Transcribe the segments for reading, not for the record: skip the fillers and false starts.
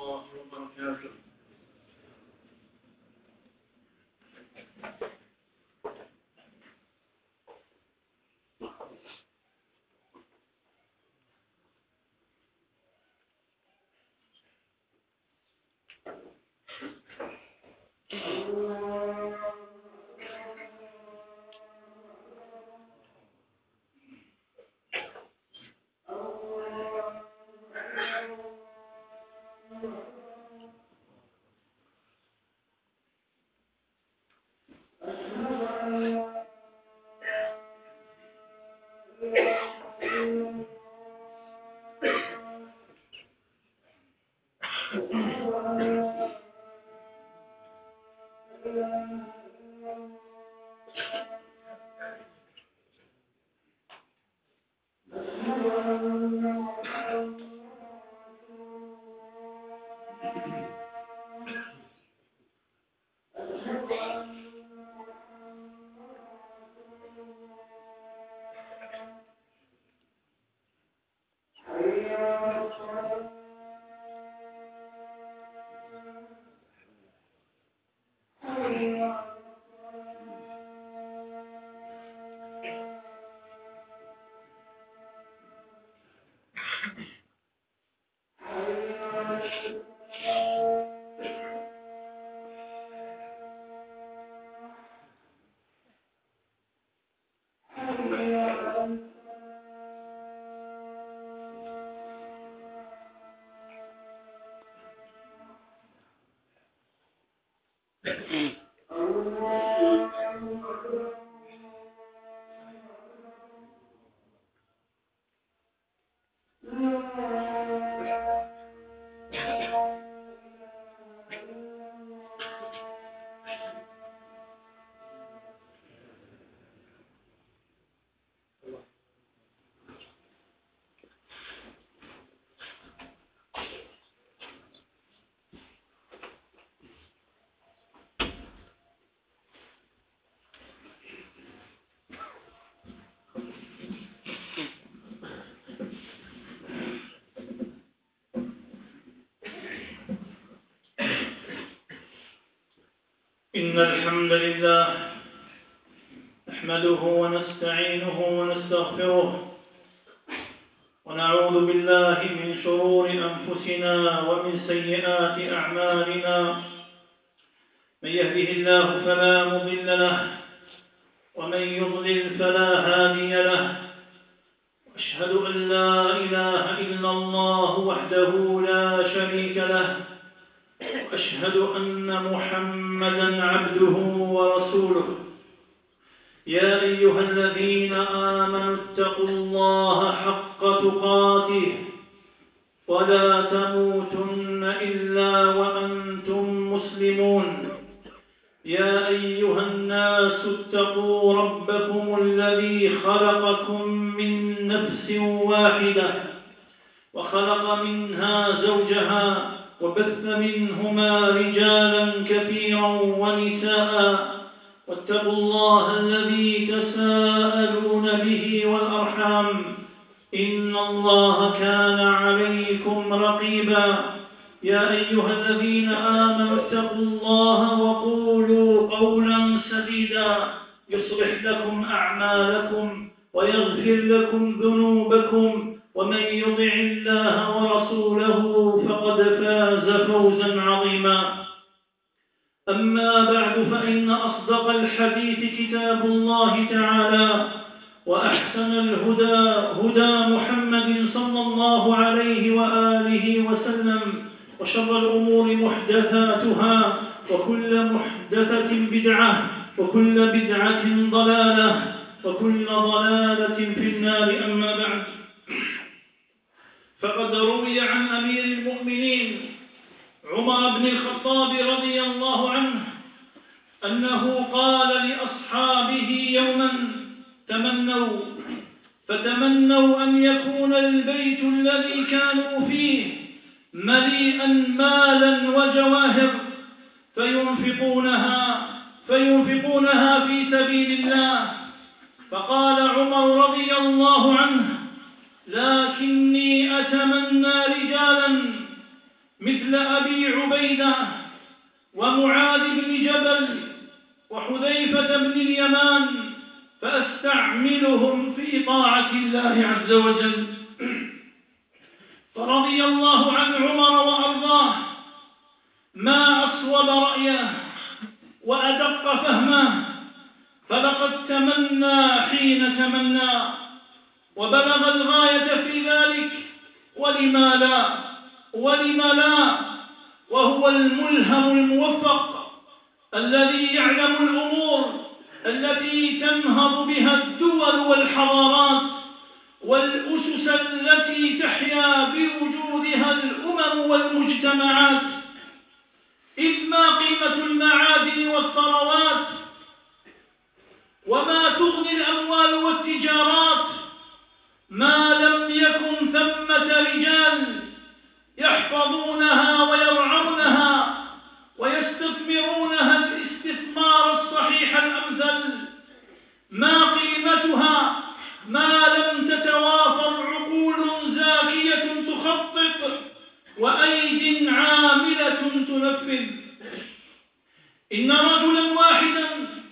الله وبركاته. إن الحمد لله نحمده ونستعينه ونستغفره ونعوذ بالله من شرور أنفسنا ومن سيئات أعمالنا. من يهده الله فلا مضل له ومن يضلل فلا هادي له. أشهد أن لا إله إلا الله وحده لا شريك له، وأشهد أن محمدًا عبده ورسوله. يا أيها الذين آمنوا اتقوا الله حق تقاته ولا تموتن إلا وأنتم مسلمون. يا أيها الناس اتقوا ربكم الذي خلقكم من نفس واحدة وخلق منها زوجها وبث منهما رجالا كثيرا ونساء. واتقوا الله الذي تساءلون به والأرحام إن الله كان عليكم رقيبا. يا أيها الذين آمنوا اتقوا الله وقولوا قولا سديدا يصلح لكم أعمالكم ويغفر لكم ذنوبكم، ومن يطع الله ورسوله فقد فاز فوزا عظيما. أما بعد، فإن أصدق الحديث كتاب الله تعالى، وأحسن الهدى هدى محمد صلى الله عليه وآله وسلم، وشر الأمور محدثاتها، وكل محدثة بدعة، وكل بدعة ضلالة، وكل ضلالة في النار. أما بعد، فقد روي عن أمير المؤمنين عمر بن الخطاب رضي الله عنه أنه قال لأصحابه يوما: فتمنوا أن يكون البيت الذي كانوا فيه مليئا مالا وجواهر فينفقونها في سبيل الله. فقال عمر رضي الله عنه: لكني أتمنى رجالا مثل أبي عبيدة ومعاذ بن جبل وحذيفة بن اليمان، فأستعملهم في طاعة الله عز وجل. فرضي الله عن عمر وأرضاه، ما أصوب رأيه وأدق فهمه، فلقد تمنى حين تمنى وبلغ الغاية في ذلك، ولما لا، وهو الملهم الموفق الذي يعلم الأمور التي تنهض بها الدول والحضارات، والأسس التي تحيا بوجودها الأمم والمجتمعات. إذ ما قيمة المعادن والثروات، وما تغني الأموال والتجارات، ما لم يكن ثمة رجال يحفظونها ويرعونها ويستثمرونها الاستثمار الصحيح الأمثل. ما قيمتها ما لم تتوافر عقول زاكية تخطط وأيد عاملة تنفذ. إن رجلا واحدا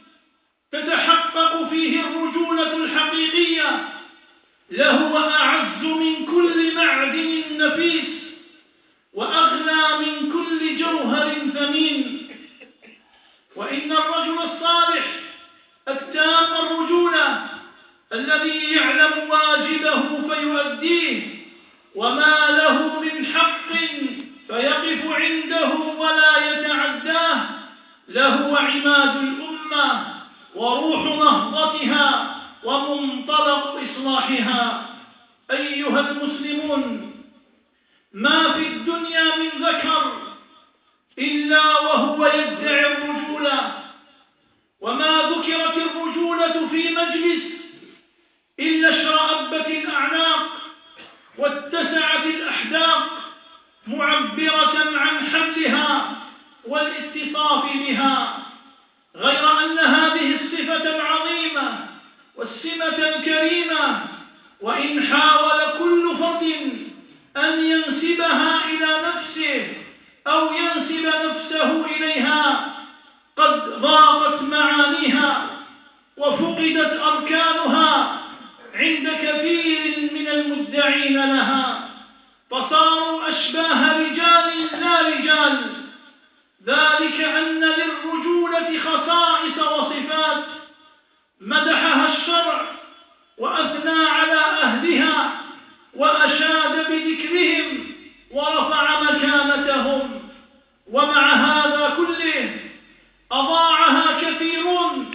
تتحقق فيه الرجولة الحقيقية لهو أعز من كل معدن نفيس وأغلى من كل جوهر ثمين. وإن الرجل الصالح التام الرجولة الذي يعلم واجبه فيؤديه، وما له من حق فيقف عنده ولا يتعداه، لهو عماد الأمة وروح نهضتها ومنطلق إصلاحها. أيها المسلمون، ما في الدنيا من ذكر إلا وهو يدعي الرجولة، وما ذكرت الرجولة في مجلس إلا اشرأبت الأعناق واتسعت الأحداق، معبرة عن حملها والاتصاف بها. غير أن هذه الصفة العظيمة والسمة الكريمة، وإن حاول كل فرد أن ينسبها إلى نفسه أو ينسب نفسه إليها، قد ضاقت معانيها وفقدت أركانها عند كثير من المدعين لها، فصاروا أشباه رجال لا رجال. ذلك أن للرجولة خصائص وصفات مدحها الشرع وأثنى على أهلها وأشاد بذكرهم ورفع مكانتهم، ومع هذا كله أضاعها كثيرون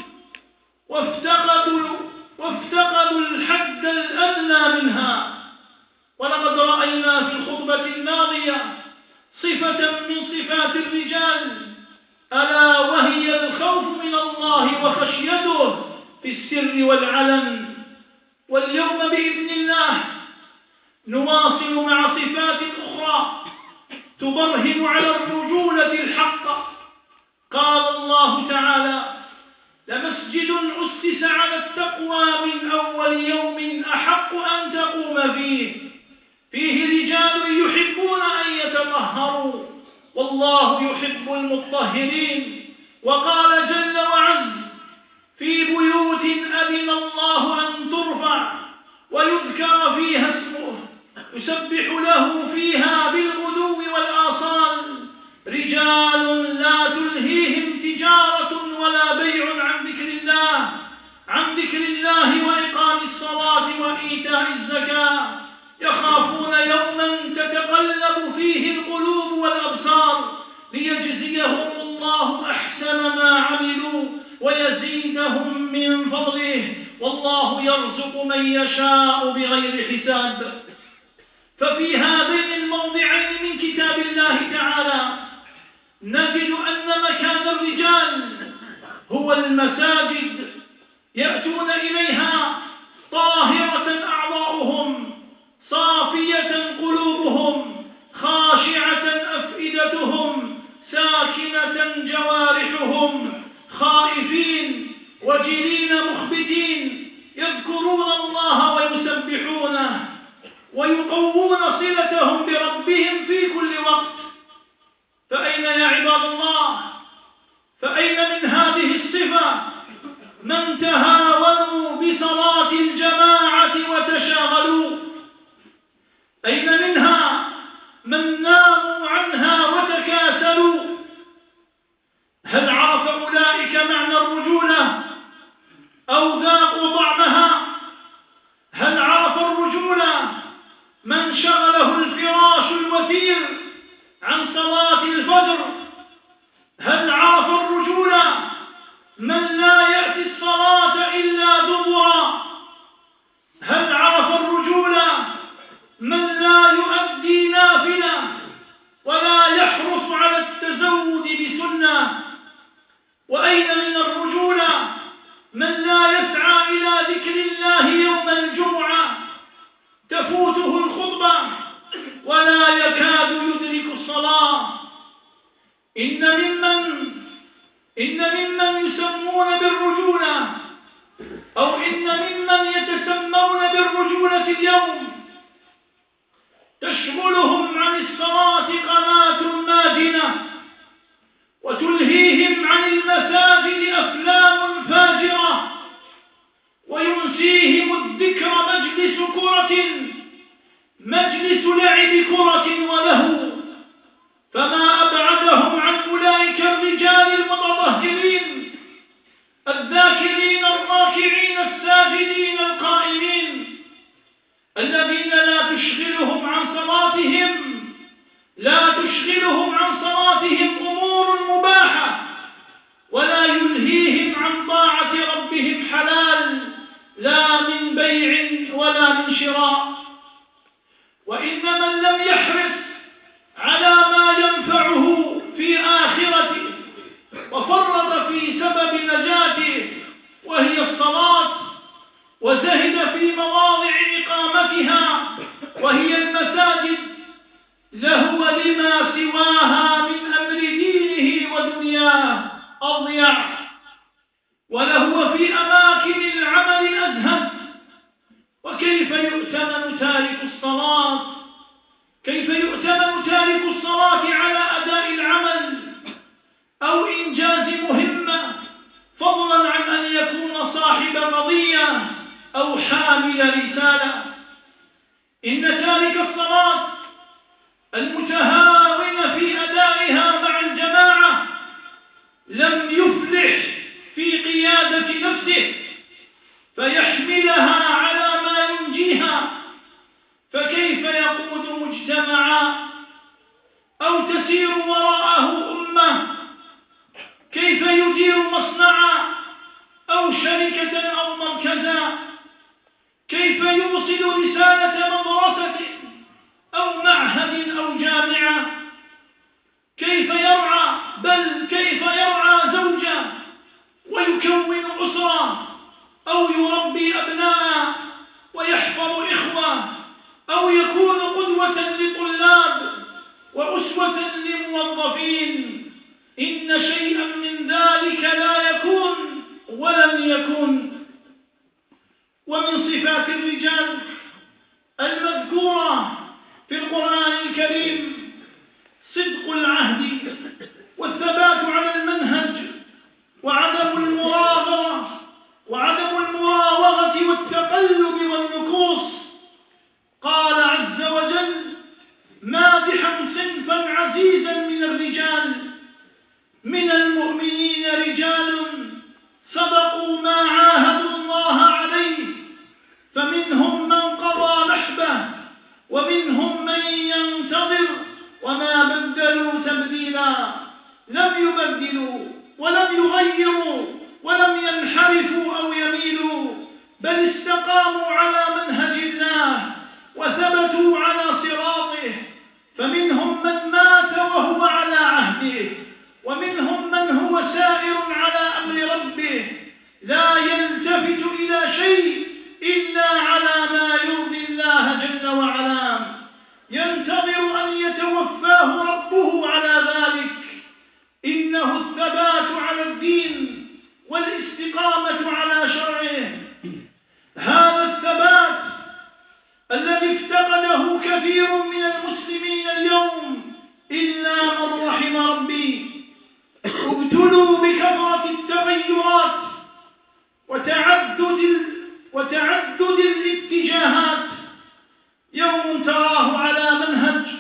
وافتقدوا الحد الأدنى منها. ولقد رأينا في الخطبة الماضية صفة من صفات الرجال، ألا وهي الخوف من الله وخشيته في السر والعلن. واليوم بإذن الله نواصل مع صفات أخرى تبرهن على الرجولة الحقة. قال الله تعالى: لمسجد أسس على التقوى من أول يوم أحق أن تقوم فيه رجال يحبون أن يتطهروا والله يحب المطهرين. وقال جل وعز: في بيوت أذن الله أن ترفع ويذكر فيها اسمه يسبح له فيها بالغدو والآصال رجال لا تلهيهم تجارة ولا بيع عن ذكر الله وإقام الصلاة وإيتاء الزكاة يخافون يوما تتقلب فيه القلوب والأبصار ليجزيهم الله أحسن ما عملوا ويزيدهم من فضله والله يرزق من يشاء بغير حساب. ففي هذين الموضعين من كتاب الله تعالى نجد أن مكان الرجال هو المساجد، يأتون إليها طاهرة أعضاؤهم، صافية قلوبهم، خاشعة أفئدتهم، ساكنة جوارحهم، خائفين وجلين مخبتين، يذكرون الله ويسبحونه ويقوون صلتهم بربهم في كل وقت. من ناموا عنها وتكاسلوا. هل عرف أولئك معنى الرجولة أو ذاقوا طعمها؟ هل عرف الرجولة من شغله الفراش الوثير عن صلاة الفجر؟ هل عرف الرجولة من لا يأتي الصلاة إلا دبرا؟ هل عرف الرجولة من لا يؤدي نافلة ولا يحرص على التزود بسنة؟ وأين من الرجولة من لا يسعى إلى ذكر الله يوم الجمعة تفوته الخطبة ولا يكاد يدرك الصلاة؟ إن ممن يسمون بالرجولة أو إن ممن يتسمون بالرجولة اليوم تشغلهم عن الصلاة قناة ماجنة، وتلهيهم عن المساجد أفلام فاجرة، وينسيهم الذكر مجلس لعب كرة ولهو. فما أبعدهم عن أولئك الرجال المتطهرين الذاكرين الراكعين الساجدين القائمين، الذين لا تشغلهم عن صلاتهم أمور مباحة، ولا يلهيهم عن طاعة ربهم حلال، لا من بيع ولا من شراء. وإن من لم يحرص على ما ينفعه في آخرته وفرط في سبب نجاته وهي الصلاة، وزهد في مواضع إقامتها وهي المساجد، لهو لما سواها من أمر دينه ودنياه أضيع، ولهو في أماكن العمل أزهد. وكيف يؤتمن تارك الصلاة على أداء العمل أو إنجاز مهمة، فضلا عن أن يكون صاحب قضية أو حامل رسالة؟ إن تارك الصلاة المتهاون في أدائها مع الجماعة لم يفلح في قيادة نفسه فيحملها على ما ينجيها، فكيف يقود مجتمعا أو تسير وراءه أمة؟ كيف يدير مصنعا أو شركة أو مركزا؟ كيف يوصل رسالة مدرسة أو معهد أو جامعة؟ كيف يرعى زوجة ويكون أسرة أو يربي أبناء ويحفظ إخوة أو يكون قدوة لطلاب وأسوة لموظفين؟ إن شيئا من ذلك لا يكون ولن يكون. ومن صفات الرجال المذكورة في القرآن الكريم صدق العهد والثبات على المنهج وعدم المراوغة والتقلب والنكوص. قال عز وجل مادحا صنفا عزيزا من الرجال: من المؤمنين رجال صدقوا ما عاهدوا الله عليه، فمنهم من قضى نحبه ومنهم من ينتظر وما بدلوا تبديلا. لم يبدلوا ولم يغيروا ولم ينحرفوا أو يميلوا، بل استقاموا على منهج الله وثبتوا على صراطه. فمنهم من مات وهو على عهده، ومنهم من هو سائر على أمر ربه لا يلتفت إلى شيء إلا على ما يرضي الله جل وعلا، ينتظر أن يتوفاه ربه على ذلك. إنه الثبات على الدين والاستقامة على شرعه. هذا الثبات الذي افتقده كثير من المسلمين اليوم إلا من رحم ربي. ابتلوا بكثرة التغيرات وتعدد الاتجاهات. يوم تراه على منهج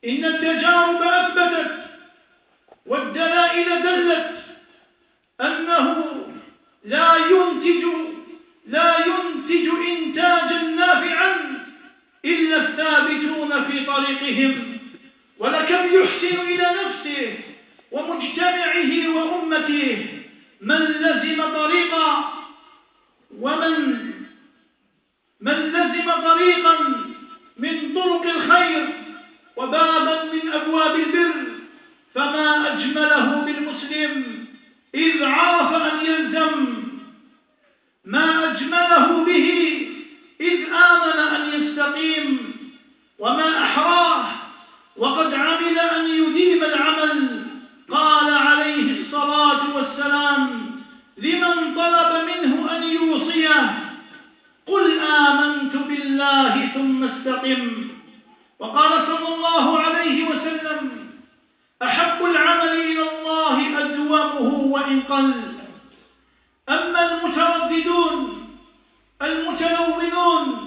إن التجارب أثبتت والدلائل دلت أنه لا ينتج إنتاجا نافعا إلا الثابتون في طريقهم. ولكم يحسن إلى نفسه ومجتمعه وأمته من لزم طريقا من طرق الخير وبابا من أبواب البر، فما أجمله بالمسلم إذ عرف أن يلزم، ما أجمله به إذ آمن أن يستقيم، وما أحراه وقد عمل أن يديم العمل. قال عليه الصلاة والسلام لمن طلب منه أن يوصيه: قل آمنت بالله ثم استقم. وقال صلى الله عليه وسلم: أحب العمل إلى الله أدومه وإن قل. أما المترددون المتلونون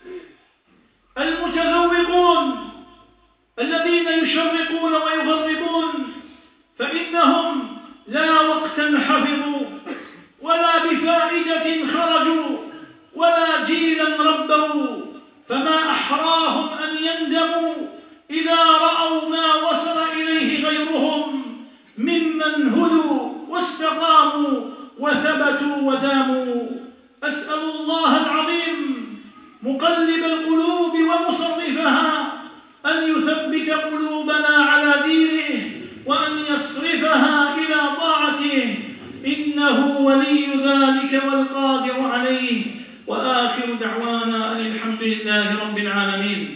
المتذوقون الذين يشرقون ويغربون فإنهم لا وقتا حفظوا ولا بفائدة خرجوا ولا جيلا ربوا، فما أحراهم أن يندموا إذا رأوا ما وصل إليه غيرهم ممن هدوا واستقاموا وثبتوا وداموا. أسأل الله العظيم مقلب القلوب ومصرفها أن يثبت قلوبنا على دينه وأن يصرفها إلى طاعته، إنه ولي ذلك والقادر عليه. وآخر دعوانا أن الحمد لله رب العالمين.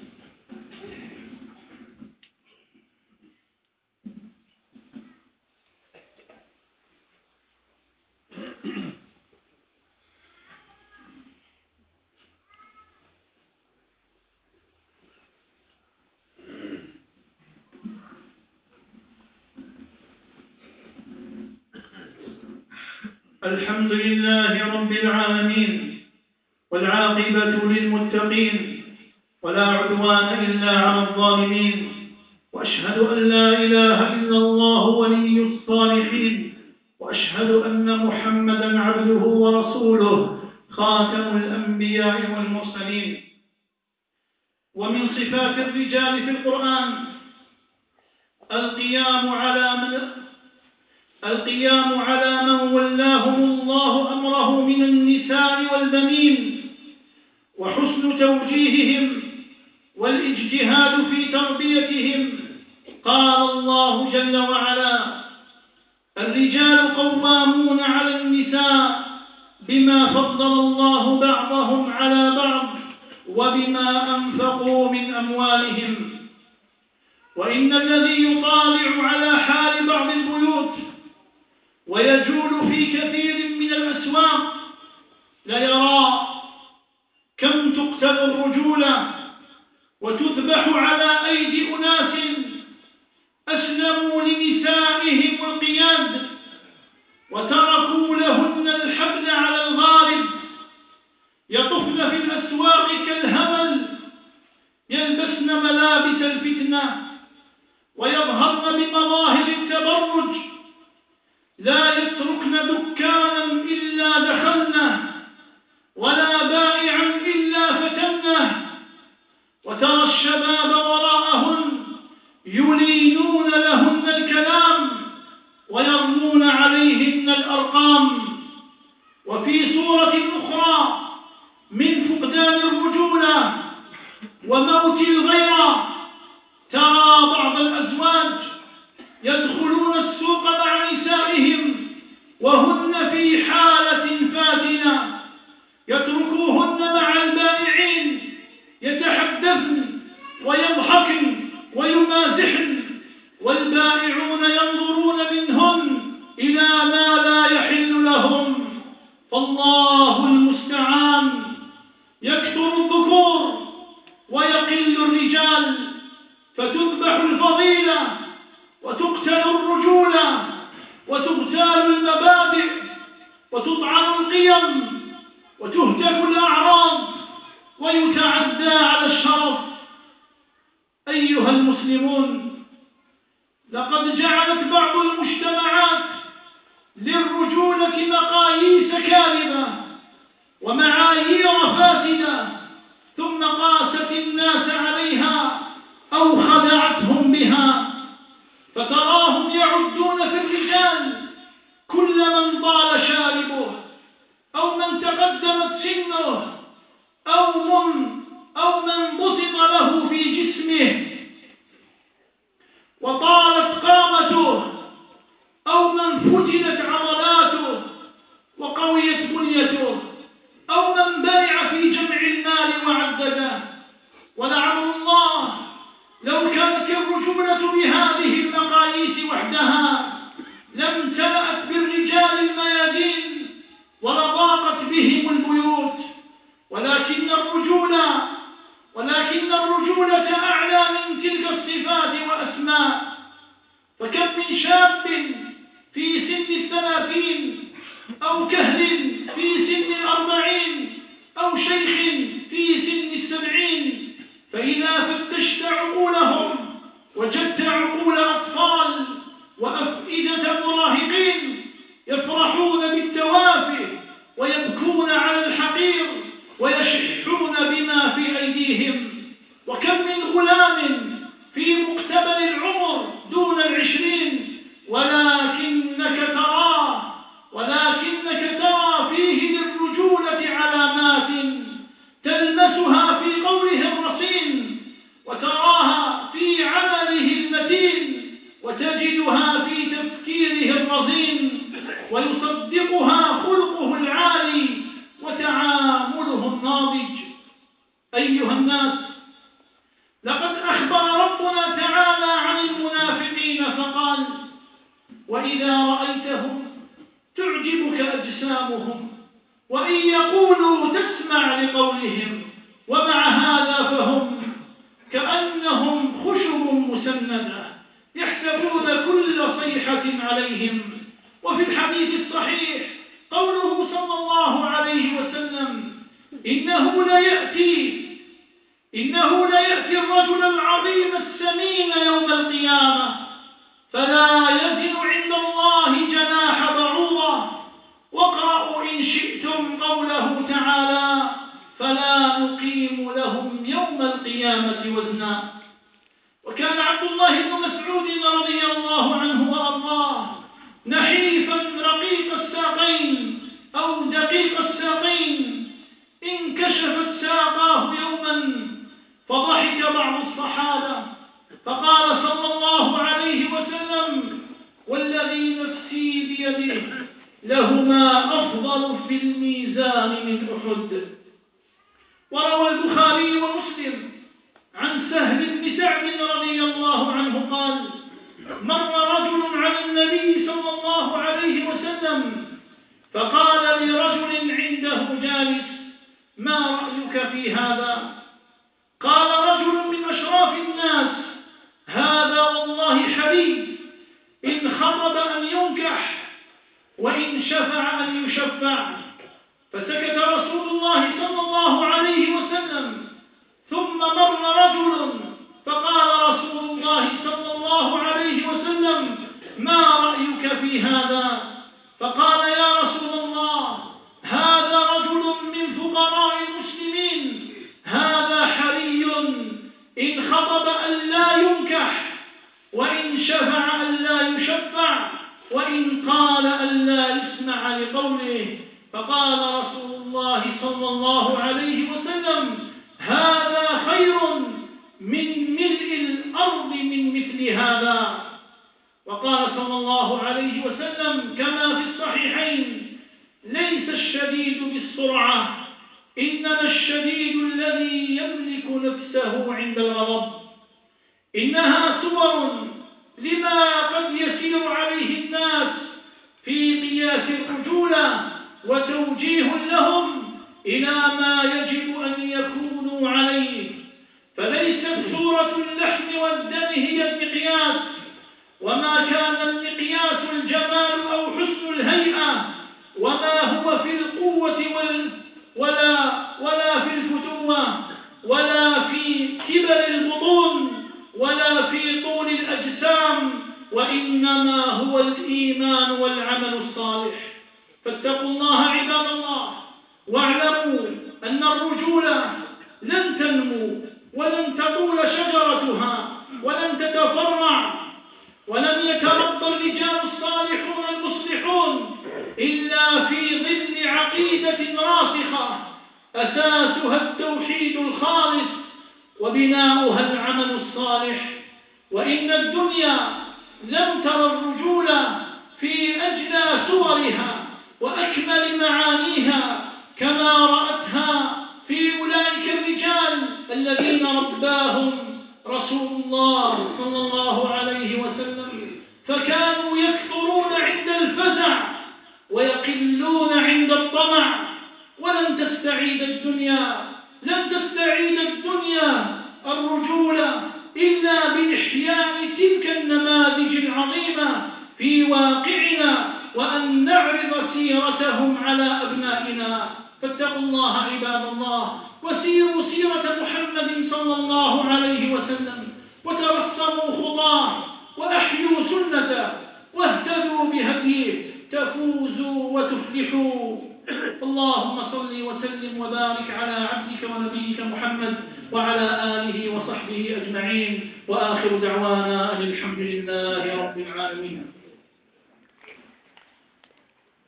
الحمد لله رب العالمين، والعاقبة للمتقين، ولا عدوان إلا على الظالمين، وأشهد أن لا إله إلا الله ولي الصالحين، وأشهد أن محمدا عبده ورسوله خاتم الأنبياء والمرسلين. ومن صفات الرجال في القرآن القيام على من ولاهم الله أمره من النساء والبنين، وحسن توجيههم والاجتهاد في تربيتهم. قال الله جل وعلا: الرجال قوامون على النساء بما فضل الله بعضهم على بعض وبما أنفقوا من أموالهم. وإن الذي يطالع على حال بعض البيوت ويجول في كثير من الأسواق ليرى كم تقتل الرجولة وتذبح على أيدي أناس أسلموا لنسائهم القياد وتركوا لهن الحبل على الغارب، يطفن في الأسواق كالهمل، يلبسن ملابس الفتنة ويظهرن بمظاهر التبرج، لا يتركن دكانا إلا دخلنه ولا بائعا إلا فتنه. وترى الشباب وراءهن يلينون لهن الكلام ويرمون عليهن الأرقام. وفي صورة أخرى من فقدان الرجولة وموت الغيرة ترى بعض الأزواج يدخلون السوق مع نسائهم وهن في حالة فاتنة، يتركوهن مع البائعين يتحدثن ويضحكن ويمازحن، والبائعون ينظرون منهن إلى ما لا يحل لهم. فالله المستعان. يكثر الذكور ويقل الرجال، فتذبح الفضيلة وتقتل الرجولة وتغتال المبادئ وتطعن القيم وتهتك الأعراض ويتعدى على الشرف. أيها أيها المسلمون، لقد جعلت بعض المجتمعات للرجولة مقاييس كاذبة ومعايير فاسدة، ثم قاست الناس عليها أو خدعتهم بها، فتراهم يعدون في الرجال كل من طال شاربه أو من تقدمت سنه أو من بسط له في جسمه وطالت قامته، أو من فتلت عضلاته وقويت بنيته، أو من بارع في جمع المال وعدده. ولعل الله لو كانت الرجولة بهذه المقاييس وحدها لامتلأت بالرجال الميادين ولضاقت بهم البيوت، ولكن الرجولة أعلى من تلك الصفات وأسماء. فكم من شاب في سن 30 أو كهل في سن 40 أو شيخ في سن 70، فإذا فتشت عقولهم وجدت عقول أطفال وأفئدة مراهقين يفرحون بالتوافه ويبكون على الحقير ويشحون بما في أيديهم. وكم من غلام في مقتبل العمر دون 20 ولكنك ترى فيه للرجولة علامات تلمسها في قوله الرصين، وتراها في عمله المتين، وتجدها في تفكيره الرزين، ويصدقها خلقه العالي وتعامله الناضج. أيها الناس، لقد أخبر ربنا تعالى عن المنافقين فقال: وإذا رأيتهم تعجبك أجسامهم وإن يقولوا تسمع لقولهم ومع هذا فهم كأنهم خشب مسندة يحسبون كل صيحة عليهم. وفي الحديث الصحيح قوله صلى الله عليه وسلم: إنه لا يأتي الرجل العظيم السمين يوم القيامة فلا يزن عند الله جناح بعوضة. واقرأوا إن شئتم قوله تعالى: فلا نقيم لهم يوم القيامة وزنا. وكان عبد الله بن مسعود رضي الله عنه وأرضاه نحيفا رقيق الساقين أو دقيق الساقين، انكشفت ساقاه يوما فضحك بعض الصحابة فقال صلى الله عليه وسلم: والذي نفسي بيده لهما أفضل في الميزان من أحد. وروى البخاري ومسلم عن سهل بن سعد رضي الله عنه قال: مر رجل على النبي صلى الله عليه وسلم فقال لرجل عنده جالس: ما رأيك في هذا؟ قال رجل من أشراف الناس: هذا والله حري، إن خطب أن ينكح وإن شفع أن يشفع. فسكت رسول الله صلى الله عليه وسلم، ثم مر رجل فقال رسول الله صلى الله عليه وسلم: ما رأيك في هذا؟ فقال: يا رسول الله، هذا رجل من فقراء المسلمين، هذا حري، إن خطب أن لا ينكح وإن شفع أن لا يشفع وإن قال أن لا يسمع لقوله. فقال رسول الله صلى الله عليه وسلم: هذا خير من ملء الأرض من مثل هذا. وقال صلى الله عليه وسلم كما في الصحيحين: ليس الشديد بالسرعة، إنما الشديد الذي يملك نفسه عند الغضب. إنها صور لما قد يسير عليه الناس في قياس الرجولة وتوجيه لهم إلى ما يجب أن يكونوا عليه. فليست صورة اللحم والدم هي المقياس، وما كان المقياس الجمال أو حسن الهيئة، وما هو في القوة ولا في الفتوة ولا في كبر البطون ولا في طول الأجسام، وإنما هو الإيمان والعمل الصالح. فاتقوا الله عباد الله، واعلموا أن الرجولة لن تنمو ولن تطول شجرتها ولن تتفرع، ولن يتربى الرجال الصالحون المصلحون إلا في ظل عقيدة راسخة أساسها التوحيد الخالص وبناؤها العمل الصالح. وإن الدنيا لم تر الرجولة في أجلى صورها وأكمل معانيها كما رأتها في أولئك الرجال الذين رباهم رسول الله صلى الله عليه وسلم، فكانوا يكثرون عند الفزع ويقلون عند الطمع. ولن تستعيد الدنيا الرجولة إلا بإحياء تلك النماذج العظيمة في واقعنا، وأن نعرض سيرتهم على أبنائنا. فاتقوا الله عباد الله، وسيروا سيرة محمد صلى الله عليه وسلم، وترسموا خطاه، وأحيوا سنته، واهتدوا بهديه، تفوزوا وتفلحوا. اللهم صل وسلم وبارك على عبدك ونبيك محمد وعلى آله وصحبه أجمعين، وآخر دعوانا أن الحمد لله رب العالمين.